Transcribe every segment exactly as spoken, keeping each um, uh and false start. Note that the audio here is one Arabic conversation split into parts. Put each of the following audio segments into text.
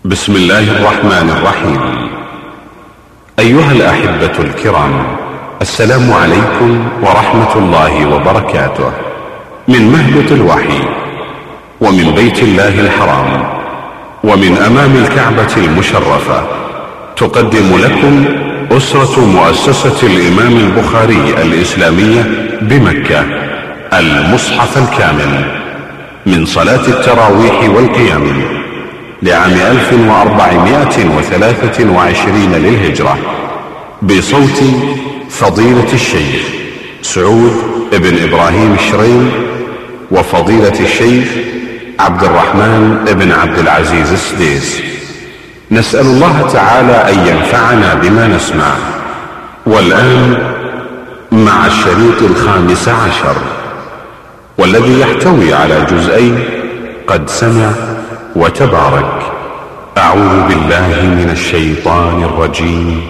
بسم الله الرحمن الرحيم. أيها الأحبة الكرام، السلام عليكم ورحمة الله وبركاته. من مهبط الوحي ومن بيت الله الحرام ومن أمام الكعبة المشرفة تقدم لكم أسرة مؤسسة الإمام البخاري الإسلامية بمكة المصحف الكامل من صلاة التراويح والقيام لعام ألف وأربعمائة وثلاثة وعشرين للهجرة، بصوت فضيلة الشيخ سعود بن إبراهيم الشريم وفضيلة الشيخ عبد الرحمن بن عبد العزيز السديس. نسأل الله تعالى أن ينفعنا بما نسمع. والآن مع الشريط الخامس عشر، والذي يحتوي على جزئين قد سمع وتبارك. أعوذ بالله من الشيطان الرجيم.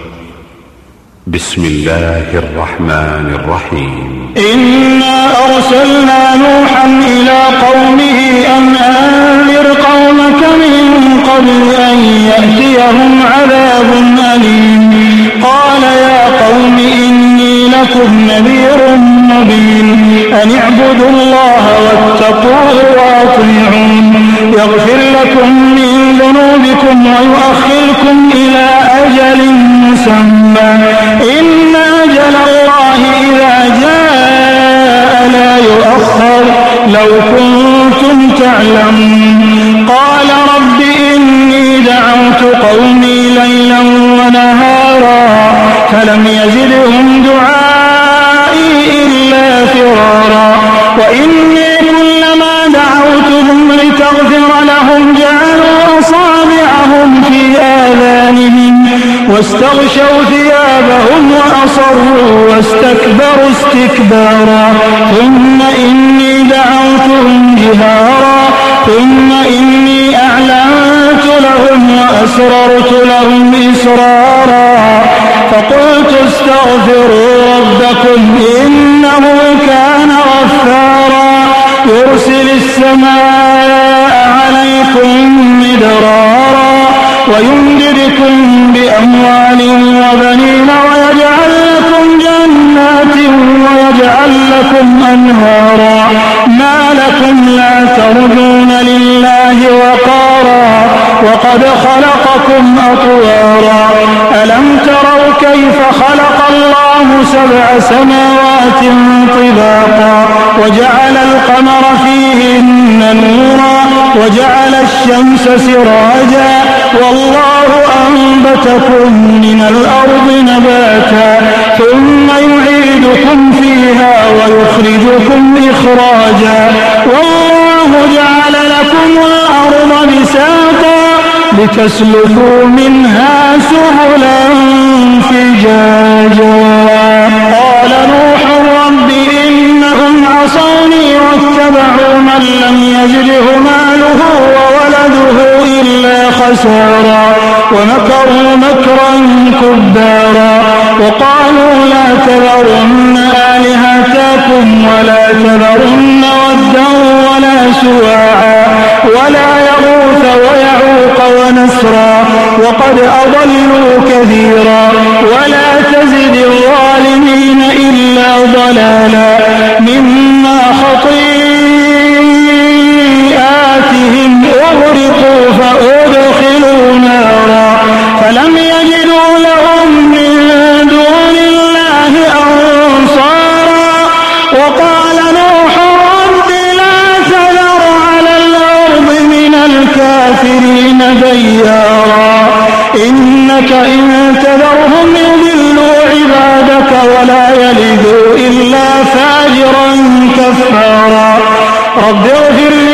بسم الله الرحمن الرحيم. إنا أرسلنا نوحا إلى قومه أن أنذر قومك من قبل أن يأتيهم عذاب أليم. قال يا قوم إني لكم نذير مبين أن اعبدوا الله واتقوه وأطيعون يغفر لكم من ذنوبكم ويؤخركم إلى أجل مسمى إن أجل الله إذا جاء لا يؤخر لو كنتم تعلمون. قال رب إني دعوت قومي ليلا ونهارا فلم يزدهم دعائي إلا فرارا وإني كلما دعوتهم لتغفر لهم جعلوا أصابعهم في آذانهم واستغشوا ثيابهم وأصروا واستكبروا استكبارا ثم إني دعوتهم جهارا ثم إني أعلنت لهم وأسررت لهم إسرارا فقلت استغفروا ربكم إنه كان غفارا يرسل السماء عليكم مدرارا ويمددكم بأموال وبنين ويجعل لكم جنات ويجعل لكم أنهارا ما لكم لا ترجون لله وقارا وقد خلقكم أطوارا ألم تروا كيف خلق الله سبع سماوات طباقا وجعل القمر فيهن نورا وجعل الشمس سراجا والله أنبتكم من الأرض نباتا ثم يعيدكم فيها ويخرجكم إخراجا والله جعل لكم الأرض بساطا لتسلكوا منها سبلا فجاجا. قال نوح رب إنهم عصوني واتبعوا من لم يزده ماله وولده إلا خسارا ومكروا مكرا كبارا وقالوا لا تذرن آلهتكم ولا تذرن ودا ولا سواعا ولا يغوث ويعوق ونسرا وقد أضلوا كثيرا ولا تزد الظالمين إلا ضلالا مما خطيئاتهم أغرقوا فأدخلوا نارا فلم يجدوا لهم من دون الله أنصارا. وقال نوح رب لا تذر على الأرض من الكافرين ديارا إنك إن تذرهم يضلوا عبادك ولا يلدوا إلا فاجرا كفارا. رب اغفر